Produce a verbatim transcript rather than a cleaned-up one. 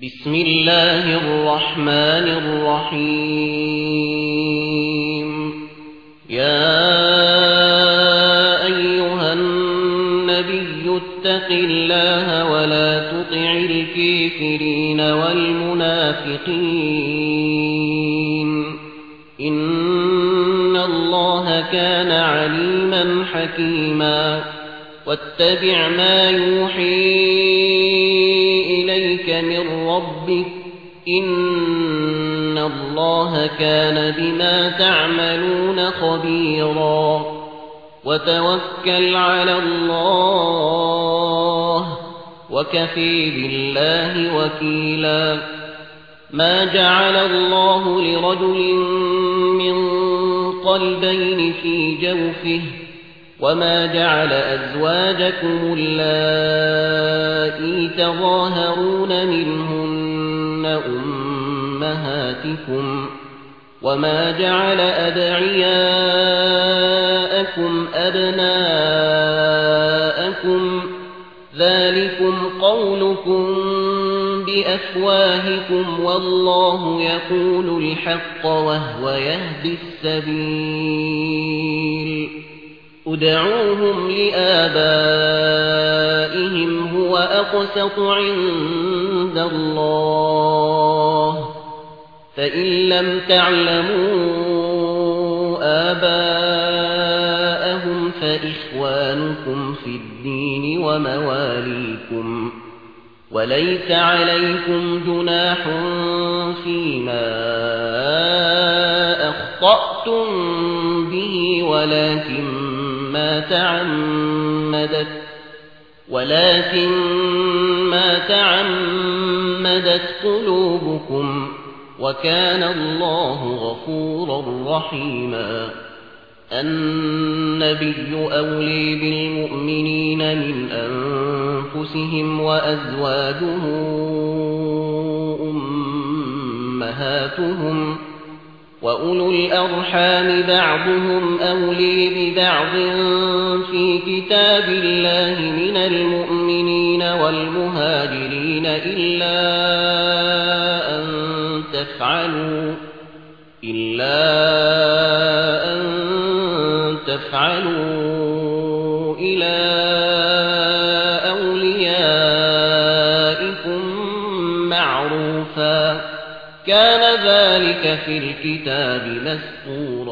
بسم الله الرحمن الرحيم. يا أيها النبي اتق الله ولا تطع الكافرين والمنافقين إن الله كان عليما حكيما. واتبع ما يوحي إليك من ربك إن الله كان بما تعملون خبيرا. وتوكل على الله وكفى بالله وكيلا. ما جعل الله لرجل من قلبين في جوفه وما جعل أزواجكم اللائي تظاهرون منهن أمهاتكم وما جعل أدعياءكم أبناءكم ذلكم قولكم بأفواهكم والله يقول الحق وهو يهدي السبيل. ادعوهم لآبائهم هو أقسط عند الله فإن لم تعلموا آباءهم فإخوانكم في الدين ومواليكم وليس عليكم جناح فيما أخطأتم به ولكن ما تعمدت ولكن ما تعمدت قلوبكم وكان الله غفورا رحيما. النبي أولي بالمؤمنين من أنفسهم وأزواجه أمهاتهم وأولو الأرحام بعضهم أولي ببعض في كتاب الله من المؤمنين والمهاجرين إلا أن تفعلوا إلا أن تفعلوا إلى أوليائكم معروفا كان ذلك في الكتاب مسطورا.